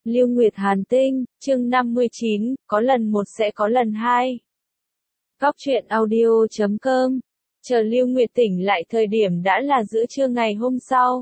Lưu Nguyệt Hàn Tinh, chương 59, có lần một sẽ có lần hai. Góc truyện audio.com. Chờ Lưu Nguyệt tỉnh lại thời điểm đã là giữa trưa ngày hôm sau.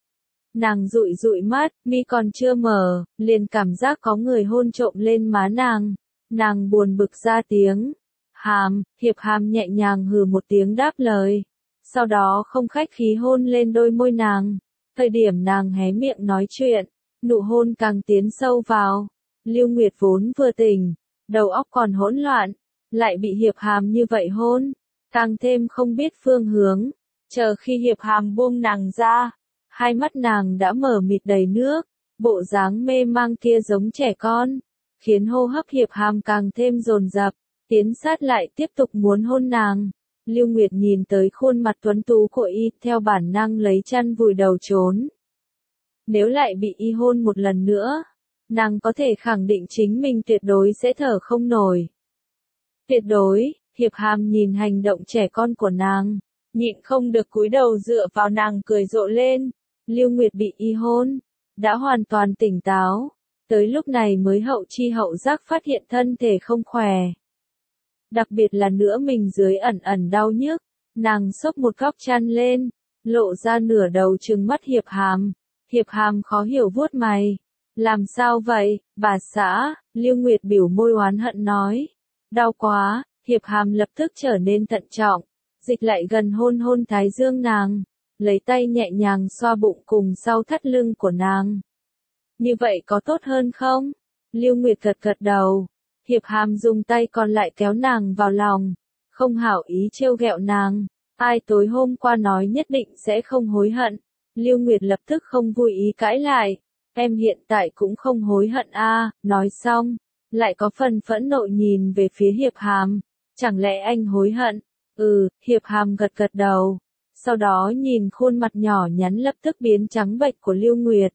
Nàng dụi dụi mắt, mi còn chưa mở, liền cảm giác có người hôn trộm lên má nàng. Nàng buồn bực ra tiếng. Hiệp Hàm nhẹ nhàng hừ một tiếng đáp lời. Sau đó không khách khí hôn lên đôi môi nàng. Thời điểm nàng hé miệng nói chuyện, nụ hôn càng tiến sâu vào. Lưu Nguyệt vốn vừa tỉnh, đầu óc còn hỗn loạn, lại bị Hiệp Hàm như vậy hôn, càng thêm không biết phương hướng. Chờ khi Hiệp Hàm buông nàng ra, hai mắt nàng đã mở mịt đầy nước, bộ dáng mê mang kia giống trẻ con, khiến hô hấp Hiệp Hàm càng thêm dồn dập, tiến sát lại tiếp tục muốn hôn nàng. Lưu Nguyệt nhìn tới khuôn mặt tuấn tú của y, theo bản năng lấy chăn vùi đầu trốn. Nếu lại bị y hôn một lần nữa, nàng có thể khẳng định chính mình tuyệt đối sẽ thở không nổi. Tuyệt đối. Hiệp Hàm nhìn hành động trẻ con của nàng, nhịn không được cúi đầu dựa vào nàng cười rộ lên. Lưu Nguyệt bị y hôn, đã hoàn toàn tỉnh táo, tới lúc này mới hậu chi hậu giác phát hiện thân thể không khỏe. Đặc biệt là nữa mình dưới ẩn ẩn đau nhức, nàng xốc một góc chăn lên, lộ ra nửa đầu trừng mắt Hiệp Hàm. Hiệp Hàm khó hiểu vuốt mày. Làm sao vậy, bà xã? Lưu Nguyệt biểu môi oán hận nói. Đau quá. Hiệp Hàm lập tức trở nên thận trọng, dịch lại gần hôn hôn thái dương nàng, lấy tay nhẹ nhàng xoa bụng cùng sau thắt lưng của nàng. Như vậy có tốt hơn không? Lưu Nguyệt gật gật đầu. Hiệp Hàm dùng tay còn lại kéo nàng vào lòng, không hảo ý trêu ghẹo nàng. Ai tối hôm qua nói nhất định sẽ không hối hận. Lưu Nguyệt lập tức không vui ý cãi lại. Em hiện tại cũng không hối hận a. Nói xong, lại có phần phẫn nộ nhìn về phía Hiệp Hàm. Chẳng lẽ anh hối hận? Hiệp Hàm gật gật đầu. Sau đó nhìn khuôn mặt nhỏ nhắn lập tức biến trắng bệch của Lưu Nguyệt.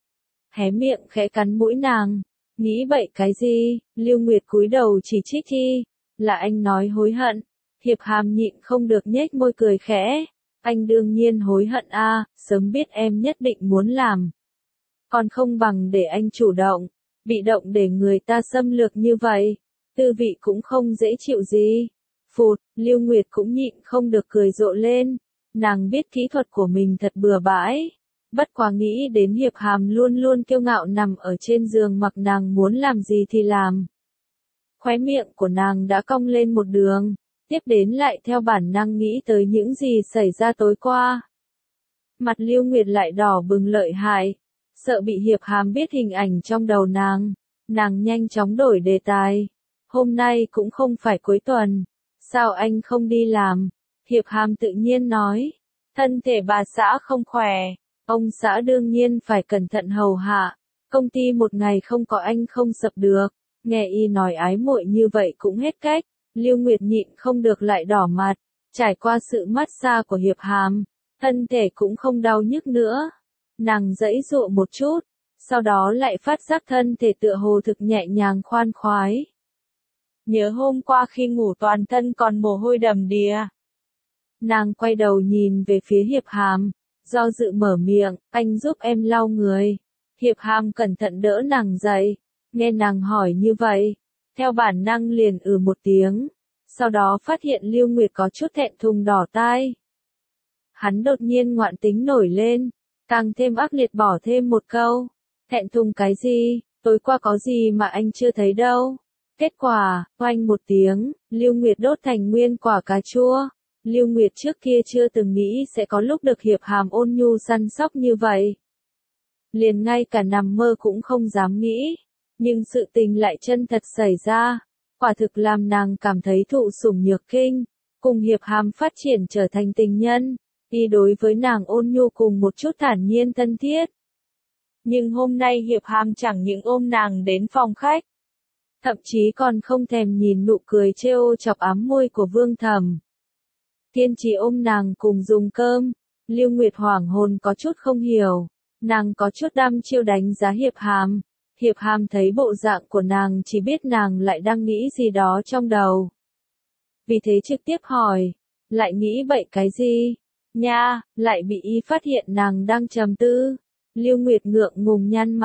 Hé miệng khẽ cắn mũi nàng. Nghĩ bậy cái gì? Lưu Nguyệt cúi đầu chỉ trích y. Là anh nói hối hận. Hiệp Hàm nhịn không được nhếch môi cười khẽ. Anh đương nhiên hối hận a, sớm biết em nhất định muốn làm. Còn không bằng để anh chủ động, bị động để người ta xâm lược như vậy. Tư vị cũng không dễ chịu gì. Phụt, Lưu Nguyệt cũng nhịn không được cười rộ lên. Nàng biết kỹ thuật của mình thật bừa bãi. Bất quá nghĩ đến Hiệp Hàm luôn luôn kiêu ngạo nằm ở trên giường mặc nàng muốn làm gì thì làm. Khóe miệng của nàng đã cong lên một đường, tiếp đến lại theo bản năng nghĩ tới những gì xảy ra tối qua. Mặt Lưu Nguyệt lại đỏ bừng lợi hại, sợ bị Hiệp Hàm biết hình ảnh trong đầu nàng. Nàng nhanh chóng đổi đề tài. Hôm nay cũng không phải cuối tuần, sao anh không đi làm? Hiệp Hàm tự nhiên nói, thân thể bà xã không khỏe, ông xã đương nhiên phải cẩn thận hầu hạ, công ty một ngày không có anh không sập được. Nghe y nói ái muội như vậy cũng hết cách, Lưu Nguyệt nhịn không được lại đỏ mặt, trải qua sự massage của Hiệp Hàm, thân thể cũng không đau nhức nữa. Nàng giãy giụa một chút, sau đó lại phát giác thân thể tựa hồ thực nhẹ nhàng khoan khoái. Nhớ hôm qua khi ngủ toàn thân còn mồ hôi đầm đìa. Nàng quay đầu nhìn về phía Hiệp Hàm, do dự mở miệng, anh giúp em lau người. Hiệp Hàm cẩn thận đỡ nàng dậy, nghe nàng hỏi như vậy, theo bản năng liền một tiếng, sau đó phát hiện Lưu Nguyệt có chút thẹn thùng đỏ tai. Hắn đột nhiên ngoạn tính nổi lên, càng thêm ác liệt bỏ thêm một câu, thẹn thùng cái gì, tối qua có gì mà anh chưa thấy đâu. Kết quả, oanh một tiếng, Lưu Nguyệt đốt thành nguyên quả cà chua. Lưu Nguyệt trước kia chưa từng nghĩ sẽ có lúc được Hiệp Hàm ôn nhu săn sóc như vậy. Liền ngay cả nằm mơ cũng không dám nghĩ. Nhưng sự tình lại chân thật xảy ra. Quả thực làm nàng cảm thấy thụ sủng nhược kinh. Cùng Hiệp Hàm phát triển trở thành tình nhân. Y đối với nàng ôn nhu cùng một chút thản nhiên thân thiết. Nhưng hôm nay Hiệp Hàm chẳng những ôm nàng đến phòng khách. Thậm chí còn không thèm nhìn nụ cười trêu chọc ám môi của Vương Thẩm. Kiên trì ôm nàng cùng dùng cơm. Lưu Nguyệt hoảng hồn có chút không hiểu. Nàng có chút đăm chiêu đánh giá Hiệp Hàm. Hiệp Hàm thấy bộ dạng của nàng chỉ biết nàng lại đang nghĩ gì đó trong đầu. Vì thế trực tiếp hỏi. Lại nghĩ bậy cái gì? Nha, lại bị y phát hiện nàng đang trầm tư. Lưu Nguyệt ngượng ngùng nhăn mặt.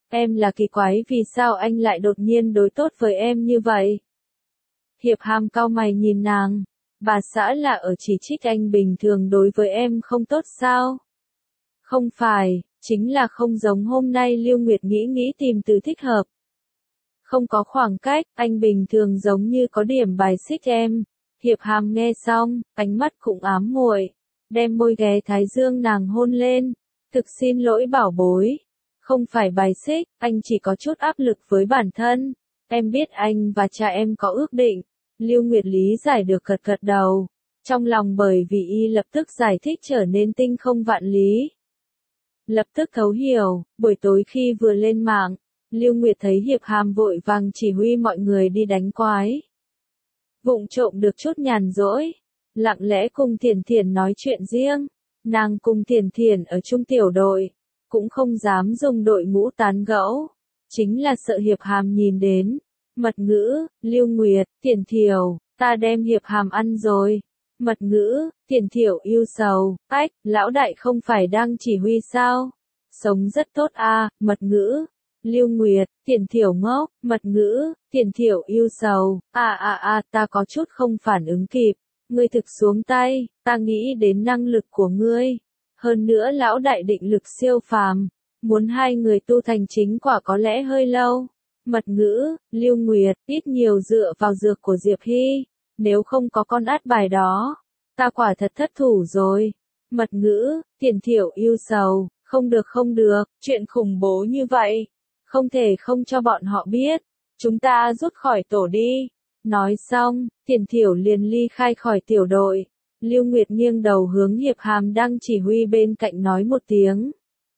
Em là kỳ quái vì sao anh lại đột nhiên đối tốt với em như vậy? Hiệp Hàm cau mày nhìn nàng. Bà xã là ở chỉ trích anh bình thường đối với em không tốt sao? Không phải, chính là không giống hôm nay Lưu Nguyệt nghĩ tìm từ thích hợp. Không có khoảng cách, anh bình thường giống như có điểm bài xích em. Hiệp Hàm nghe xong, ánh mắt cũng ám muội, đem môi ghé thái dương nàng hôn lên. Thực xin lỗi bảo bối. Không phải bài xích, anh chỉ có chút áp lực với bản thân. Em biết anh và cha em có ước định. Lưu Nguyệt lý giải được gật gật đầu. Trong lòng bởi vì y lập tức giải thích trở nên tinh không vạn lý. Lập tức thấu hiểu, buổi tối khi vừa lên mạng, Lưu Nguyệt thấy Hiệp Hàm vội vàng chỉ huy mọi người đi đánh quái. Vụng trộm được chút nhàn rỗi, lặng lẽ cùng Thiển Thiển nói chuyện riêng. Nàng cùng Thiển Thiển ở chung tiểu đội, cũng không dám dùng đội ngũ tán gẫu, chính là sợ Hiệp Hàm nhìn đến. Mật ngữ, Lưu Nguyệt, Thiển Thiểu, ta đem Hiệp Hàm ăn rồi. Mật ngữ, Thiển Thiểu yêu sầu, ách, lão đại không phải đang chỉ huy sao? Sống rất tốt à, mật ngữ. Lưu Nguyệt, Thiển Thiểu ngốc, mật ngữ, Thiển Thiểu yêu sầu, ta có chút không phản ứng kịp. Ngươi thực xuống tay, ta nghĩ đến năng lực của ngươi. Hơn nữa lão đại định lực siêu phàm, muốn hai người tu thành chính quả có lẽ hơi lâu. Mật ngữ, Lưu Nguyệt, ít nhiều dựa vào dược của Diệp Hy, nếu không có con át bài đó, ta quả thật thất thủ rồi. Mật ngữ, Thiển Thiểu yêu sầu, không được, chuyện khủng bố như vậy, không thể không cho bọn họ biết, chúng ta rút khỏi tổ đi. Nói xong, Thiển Thiểu liền ly khai khỏi tiểu đội. Lưu Nguyệt nghiêng đầu hướng Hiệp Hàm đang chỉ huy bên cạnh nói một tiếng.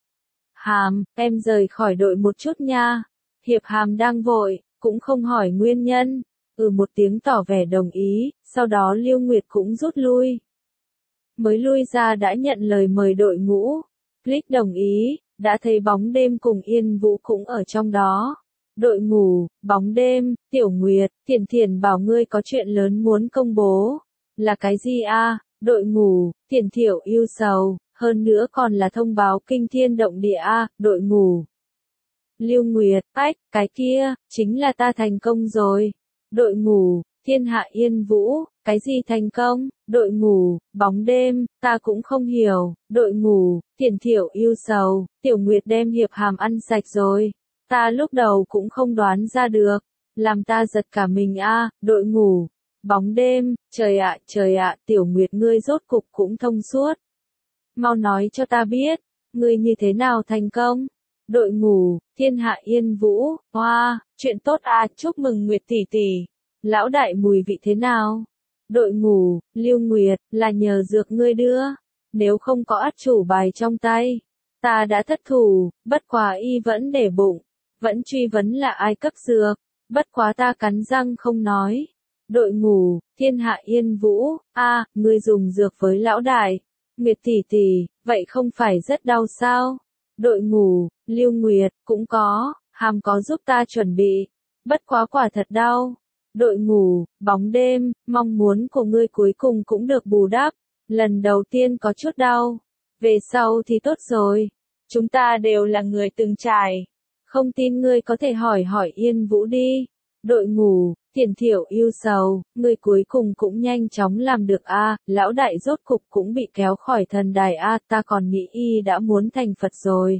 Hàm, em rời khỏi đội một chút nha. Hiệp Hàm đang vội, cũng không hỏi nguyên nhân. Một tiếng tỏ vẻ đồng ý, sau đó Lưu Nguyệt cũng rút lui. Mới lui ra đã nhận lời mời đội ngũ. Click đồng ý, đã thấy Bóng Đêm cùng Yên Vũ cũng ở trong đó. Đội ngũ, Bóng Đêm, Tiểu Nguyệt, Thiển Thiển bảo ngươi có chuyện lớn muốn công bố. Là cái gì a? Đội ngũ, Thiển Thiểu yêu sầu, hơn nữa còn là thông báo kinh thiên động địa a, đội ngũ. Lưu Nguyệt, ách, cái kia, chính là ta thành công rồi. Đội ngũ, Thiên Hạ Yên Vũ, cái gì thành công? Đội ngũ, Bóng Đêm, ta cũng không hiểu. Đội ngũ, Thiển Thiểu yêu sầu, Tiểu Nguyệt đem Hiệp Hàm ăn sạch rồi. Ta lúc đầu cũng không đoán ra được. Làm ta giật cả mình a. Đội ngũ, Bóng Đêm, trời ạ, Tiểu Nguyệt ngươi rốt cục cũng thông suốt. Mau nói cho ta biết, ngươi như thế nào thành công? Đội ngũ, Thiên Hạ Yên Vũ, hoa, chuyện tốt à, chúc mừng Nguyệt tỷ tỷ. Lão đại mùi vị thế nào? Đội ngũ, Lưu Nguyệt, là nhờ dược ngươi đưa. Nếu không có át chủ bài trong tay, ta đã thất thủ, bất quá y vẫn để bụng. Vẫn truy vấn là ai cấp dược, bất quá ta cắn răng không nói. Đội ngũ, Thiên Hạ Yên Vũ, ngươi dùng dược với lão đại. Nguyệt tỷ tỷ, vậy không phải rất đau sao? Đội ngũ, Lưu Nguyệt, cũng có, Hàm có giúp ta chuẩn bị. Bất quá quả thật đau. Đội ngũ, Bóng Đêm, mong muốn của ngươi cuối cùng cũng được bù đắp. Lần đầu tiên có chút đau. Về sau thì tốt rồi. Chúng ta đều là người từng trải. Không tin ngươi có thể hỏi Yên Vũ đi. Đội ngũ, Thiển Thiểu yêu sầu, ngươi cuối cùng cũng nhanh chóng làm được a, lão đại rốt cục cũng bị kéo khỏi thần đài a, ta còn nghĩ y đã muốn thành Phật rồi.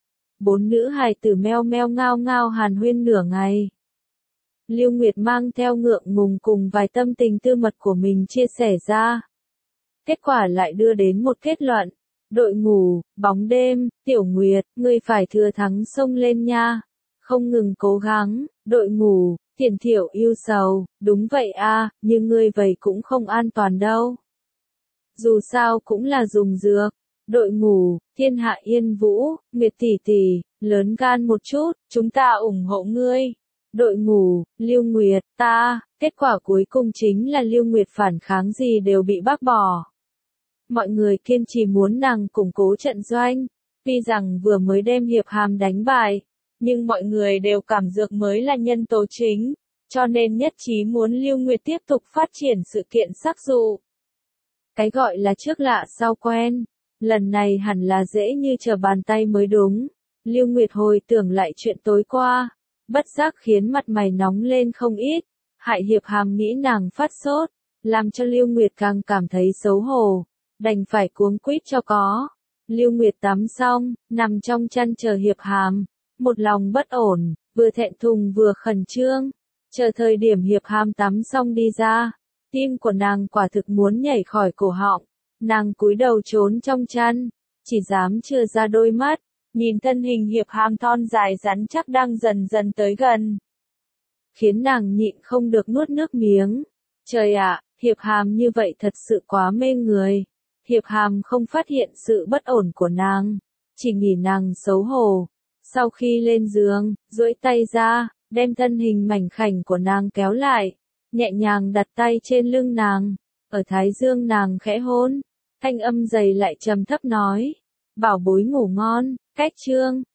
Bốn nữ hài tử meo meo ngao ngao hàn huyên nửa ngày. Lưu Nguyệt mang theo ngượng ngùng cùng vài tâm tình tư mật của mình chia sẻ ra. Kết quả lại đưa đến một kết luận. Đội ngũ, Bóng Đêm, Tiểu Nguyệt, ngươi phải thừa thắng xông lên nha. Không ngừng cố gắng, đội ngũ, Thiển Thiểu yêu sầu, đúng vậy a, nhưng ngươi vậy cũng không an toàn đâu. Dù sao cũng là dùng dược. Đội ngũ, Thiên Hạ Yên Vũ, Nguyệt tỷ tỷ, lớn gan một chút, chúng ta ủng hộ ngươi. Đội ngũ, Lưu Nguyệt, kết quả cuối cùng chính là Lưu Nguyệt phản kháng gì đều bị bác bỏ. Mọi người kiên trì muốn nàng củng cố trận doanh, tuy rằng vừa mới đem Hiệp Hàm đánh bại, nhưng mọi người đều cảm dược mới là nhân tố chính, cho nên nhất trí muốn Lưu Nguyệt tiếp tục phát triển sự kiện sắc dụ. Cái gọi là trước lạ sau quen, lần này hẳn là dễ như trở bàn tay mới đúng. Lưu Nguyệt hồi tưởng lại chuyện tối qua, bất giác khiến mặt mày nóng lên không ít, Hại Hiệp Hàm nghĩ nàng phát sốt, làm cho Lưu Nguyệt càng cảm thấy xấu hổ, đành phải cuống quýt cho có. Lưu Nguyệt tắm xong, nằm trong chăn chờ Hiệp Hàm, một lòng bất ổn, vừa thẹn thùng vừa khẩn trương, chờ thời điểm Hiệp Hàm tắm xong đi ra, tim của nàng quả thực muốn nhảy khỏi cổ họng, nàng cúi đầu trốn trong chăn, chỉ dám chừa ra đôi mắt, nhìn thân hình Hiệp Hàm thon dài rắn chắc đang dần dần tới gần, khiến nàng nhịn không được nuốt nước miếng. Trời ạ, Hiệp Hàm như vậy thật sự quá mê người. Hiệp Hàm không phát hiện sự bất ổn của nàng, chỉ nghĩ nàng xấu hổ. Sau khi lên giường, duỗi tay ra, đem thân hình mảnh khảnh của nàng kéo lại, nhẹ nhàng đặt tay trên lưng nàng, ở thái dương nàng khẽ hôn, thanh âm dày lại trầm thấp nói, bảo bối ngủ ngon, cách chương.